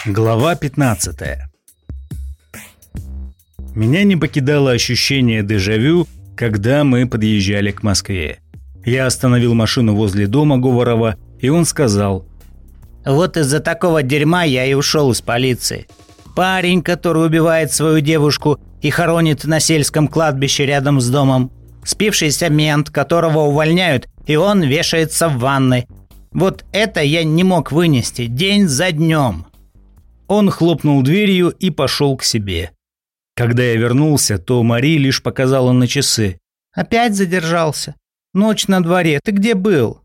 Глава 15. Меня не покидало ощущение дежавю, когда мы подъезжали к Москве. Я остановил машину возле дома Говорова, и он сказал: «Вот из-за такого дерьма я и ушел из полиции. Парень, который убивает свою девушку и хоронит на сельском кладбище рядом с домом. Спившийся мент, которого увольняют, и он вешается в ванной. Вот это я не мог вынести день за днем». Он хлопнул дверью и пошел к себе. Когда я вернулся, то Мари лишь показала на часы. «Опять задержался? Ночь на дворе, ты где был?»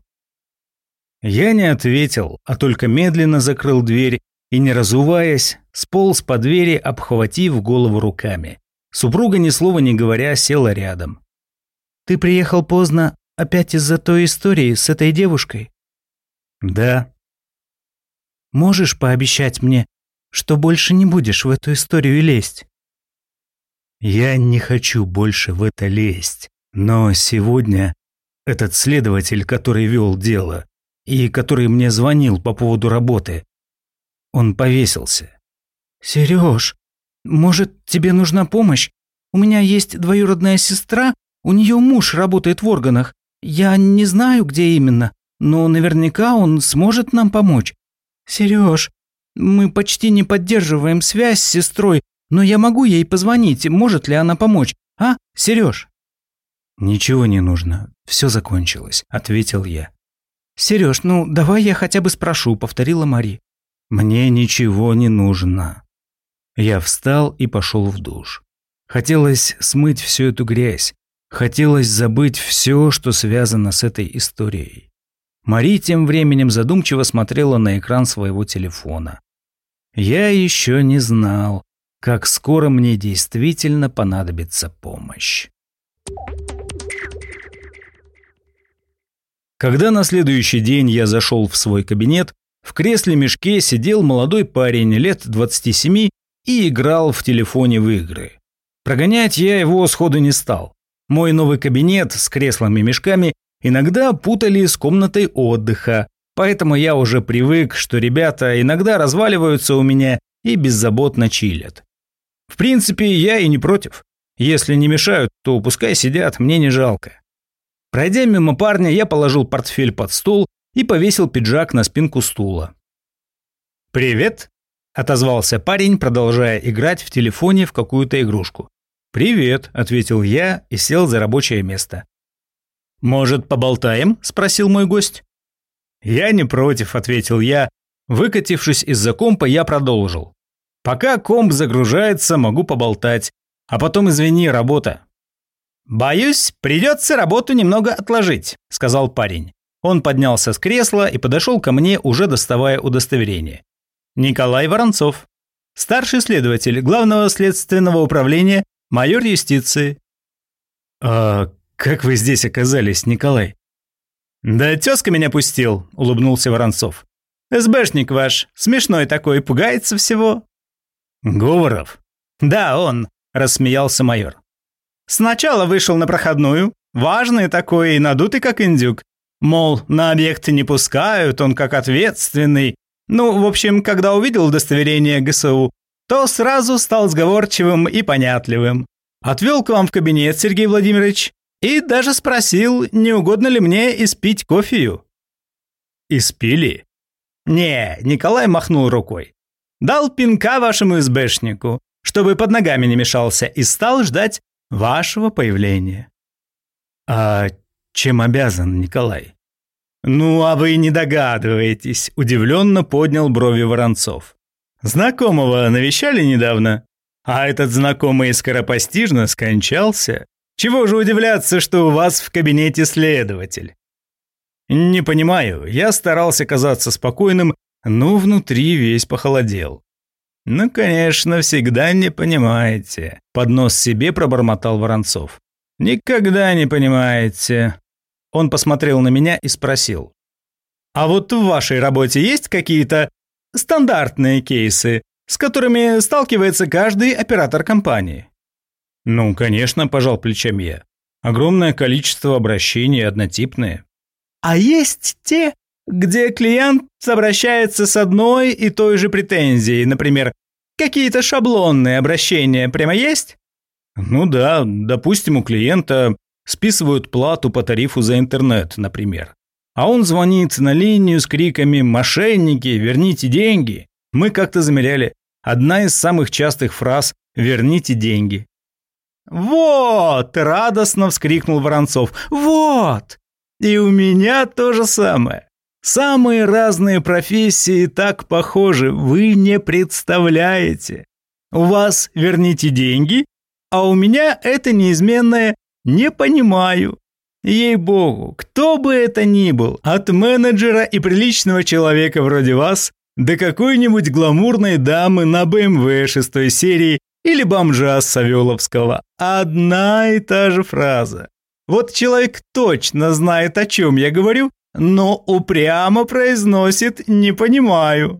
Я не ответил, а только медленно закрыл дверь и, не разуваясь, сполз по двери, обхватив голову руками. Супруга, ни слова не говоря, села рядом. «Ты приехал поздно опять из-за той истории с этой девушкой?» «Да». «Можешь пообещать мне, что больше не будешь в эту историю лезть?» «Я не хочу больше в это лезть, но сегодня этот следователь, который вел дело и который мне звонил по поводу работы, он повесился». «Сереж, может, тебе нужна помощь? У меня есть двоюродная сестра, у нее муж работает в органах. Я не знаю, где именно, но наверняка он сможет нам помочь. Сереж, мы почти не поддерживаем связь с сестрой, но я могу ей позвонить, может ли она помочь, а, Сереж?» «Ничего не нужно, все закончилось», – ответил я. «Сереж, ну давай я хотя бы спрошу», – повторила Мари. «Мне ничего не нужно». Я встал и пошел в душ. Хотелось смыть всю эту грязь. Хотелось забыть все, что связано с этой историей. Мари тем временем задумчиво смотрела на экран своего телефона. Я еще не знал, как скоро мне действительно понадобится помощь. Когда на следующий день я зашел в свой кабинет, в кресле-мешке сидел молодой парень лет 27 и играл в телефоне в игры. Прогонять я его сходу не стал. Мой новый кабинет с креслами-мешками иногда путали с комнатой отдыха, поэтому я уже привык, что ребята иногда разваливаются у меня и беззаботно чилят. В принципе, я и не против. Если не мешают, то пускай сидят, мне не жалко. Пройдя мимо парня, я положил портфель под стол и повесил пиджак на спинку стула. «Привет», – отозвался парень, продолжая играть в телефоне в какую-то игрушку. «Привет», – ответил я и сел за рабочее место. «Может, поболтаем?» – спросил мой гость. «Я не против», – ответил я. Выкатившись из-за компа, я продолжил. «Пока комп загружается, могу поболтать. А потом, извини, работа». «Боюсь, придется работу немного отложить», – сказал парень. Он поднялся с кресла и подошел ко мне, уже доставая удостоверение. «Николай Воронцов, старший следователь Главного следственного управления, майор юстиции». «А как вы здесь оказались, Николай?» «Да тезка меня пустил», – улыбнулся Воронцов. «СБшник ваш, смешной такой, пугается всего». «Говоров?» «Да, он», – рассмеялся майор. «Сначала вышел на проходную, важный такой и надутый как индюк. Мол, на объекты не пускают, он как ответственный. Ну, в общем, когда увидел удостоверение ГСУ, то сразу стал сговорчивым и понятливым. Отвел к вам в кабинет, Сергей Владимирович, и даже спросил, не угодно ли мне испить кофею». «Испили?» «Не», – Николай махнул рукой. «Дал пинка вашему СБшнику, чтобы под ногами не мешался, и стал ждать вашего появления». «А чем обязан, Николай?» «Ну, а вы не догадываетесь», – удивленно поднял брови Воронцов. «Знакомого навещали недавно? А этот знакомый скоропостижно скончался. Чего же удивляться, что у вас в кабинете следователь?» «Не понимаю, я старался казаться спокойным, но внутри весь похолодел». «Ну, конечно, всегда не понимаете», – под нос себе пробормотал Воронцов. «Никогда не понимаете». Он посмотрел на меня и спросил. «А вот в вашей работе есть какие-то стандартные кейсы, с которыми сталкивается каждый оператор компании?» «Ну, конечно», – пожал плечами я. «Огромное количество обращений однотипные». «А есть те, где клиент обращается с одной и той же претензией, например, какие-то шаблонные обращения прямо есть? Ну да, допустим, у клиента списывают плату по тарифу за интернет, например. А он звонит на линию с криками «Мошенники, верните деньги!». Мы как-то замеряли. Одна из самых частых фраз «Верните деньги». «Вот!» – радостно вскрикнул Воронцов. «Вот! И у меня то же самое. Самые разные профессии так похожи, вы не представляете. У вас «верните деньги», а у меня это неизменное «не понимаю». Ей-богу, кто бы это ни был, от менеджера и приличного человека вроде вас до какой-нибудь гламурной дамы на БМВ 6 серии или бомжа с Савеловского, одна и та же фраза. Вот человек точно знает, о чем я говорю, но упрямо произносит «не понимаю».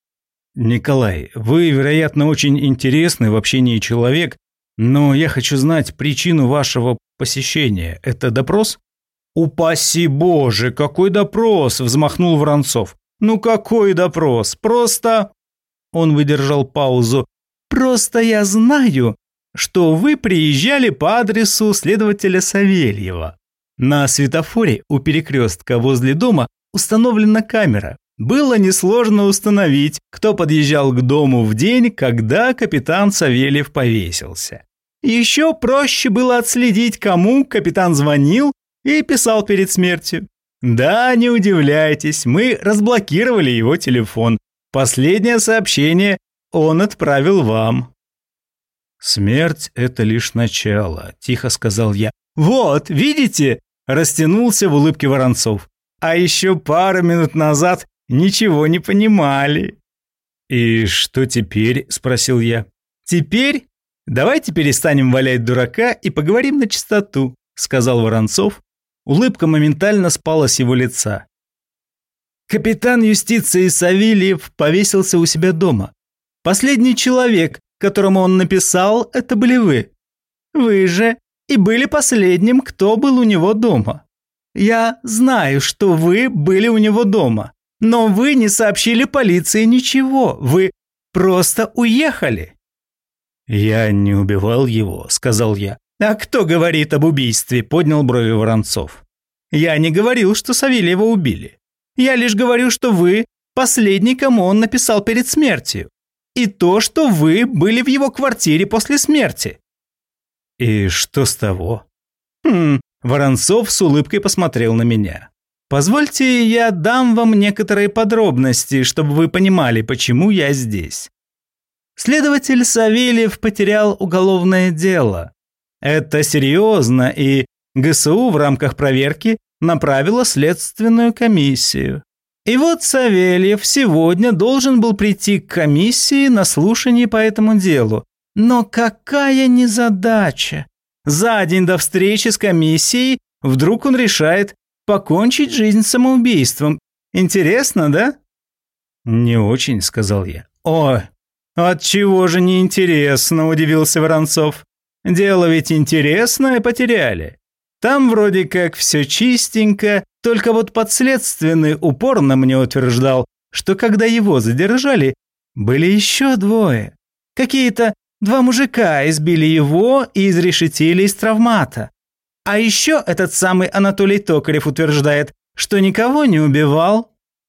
Николай, вы, вероятно, очень интересный в общении человек, но я хочу знать причину вашего посещения. Это допрос? Упаси Боже, какой допрос, взмахнул Воронцов. Ну какой допрос? Просто... Он выдержал паузу. Просто я знаю, что вы приезжали по адресу следователя Савельева. На светофоре у перекрестка возле дома установлена камера. Было несложно установить, кто подъезжал к дому в день, когда капитан Савельев повесился. Еще проще было отследить, кому капитан звонил и писал перед смертью. Да, не удивляйтесь, мы разблокировали его телефон. Последнее сообщение он отправил вам. «Смерть – это лишь начало», – тихо сказал я. «Вот, видите?» – растянулся в улыбке Воронцов. «А еще пару минут назад ничего не понимали». «И что теперь?» – спросил я. «Теперь давайте перестанем валять дурака и поговорим на чистоту», – сказал Воронцов. Улыбка моментально спала с его лица. Капитан юстиции Савельев повесился у себя дома. Последний человек, которому он написал, это были вы. Вы же и были последним, кто был у него дома. Я знаю, что вы были у него дома, но вы не сообщили полиции ничего, вы просто уехали. «Я не убивал его», – сказал я. «А кто говорит об убийстве?» – поднял брови Воронцов. «Я не говорил, что Савельева убили. Я лишь говорю, что вы последний, кому он написал перед смертью. И то, что вы были в его квартире после смерти». «И что с того?» Воронцов с улыбкой посмотрел на меня. «Позвольте, я дам вам некоторые подробности, чтобы вы понимали, почему я здесь. Следователь Савельев потерял уголовное дело. Это серьезно, и ГСУ в рамках проверки направила следственную комиссию. И вот Савельев сегодня должен был прийти к комиссии на слушание по этому делу. Но какая незадача! За день до встречи с комиссией вдруг он решает покончить жизнь самоубийством. Интересно, да?» «Не очень», – сказал я. «Ой, отчего же не интересно?» – удивился Воронцов. «Дело ведь интересное потеряли. Там вроде как все чистенько, только вот подследственный упорно мне утверждал, что когда его задержали, были еще двое. Какие-то 2 мужика избили его и изрешетили из травмата. А еще этот самый Анатолий Токарев утверждает, что никого не убивал».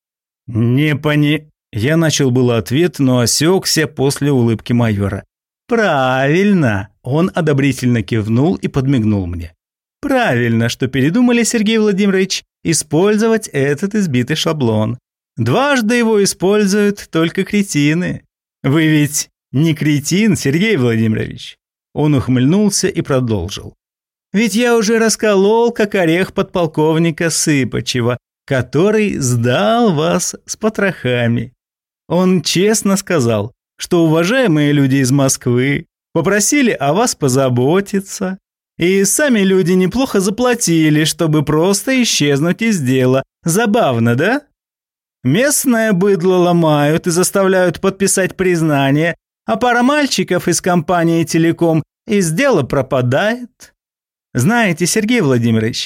Я начал было ответ, но осекся после улыбки майора. «Правильно!» – он одобрительно кивнул и подмигнул мне. «Правильно, что передумали, Сергей Владимирович, использовать этот избитый шаблон. Дважды его используют только кретины. Вы ведь не кретин, Сергей Владимирович?» Он ухмыльнулся и продолжил. «Ведь я уже расколол, как орех подполковника Сыпачева, который сдал вас с потрохами. Он честно сказал, что уважаемые люди из Москвы попросили о вас позаботиться, и сами люди неплохо заплатили, чтобы просто исчезнуть из дела. Забавно, да? Местное быдло ломают и заставляют подписать признание, а пара мальчиков из компании «Телеком» из дела пропадает. Знаете, Сергей Владимирович,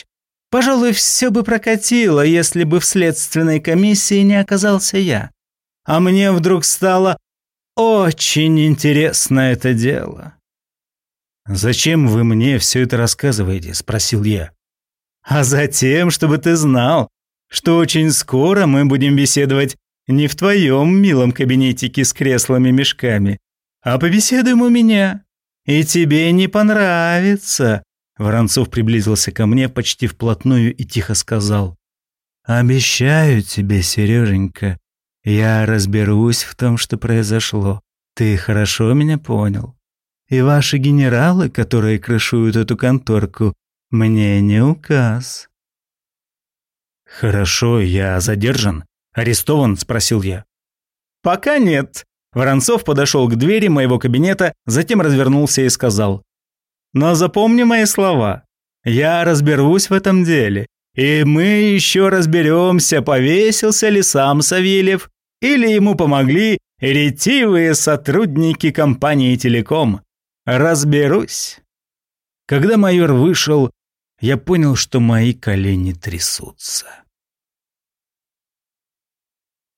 Пожалуй, все бы прокатило, если бы в следственной комиссии не оказался я. А мне вдруг стало очень интересно это дело. «Зачем вы мне все это рассказываете?» – спросил я. А затем, чтобы ты знал, что очень скоро мы будем беседовать не в твоем милом кабинетике с креслами-мешками, а побеседуем у меня. И тебе не понравится». Воронцов приблизился ко мне почти вплотную и тихо сказал: «Обещаю тебе, Сереженька, я разберусь в том, что произошло. Ты хорошо меня понял? И ваши генералы, которые крышуют эту конторку, мне не указ». «Хорошо, я задержан? Арестован?» – спросил я. «Пока нет». Воронцов подошел к двери моего кабинета, затем развернулся и сказал: «Но запомни мои слова. Я разберусь в этом деле, и мы еще разберемся, повесился ли сам Савельев, или ему помогли ретивые сотрудники компании «Телеком». Разберусь». Когда майор вышел, я понял, что мои колени трясутся.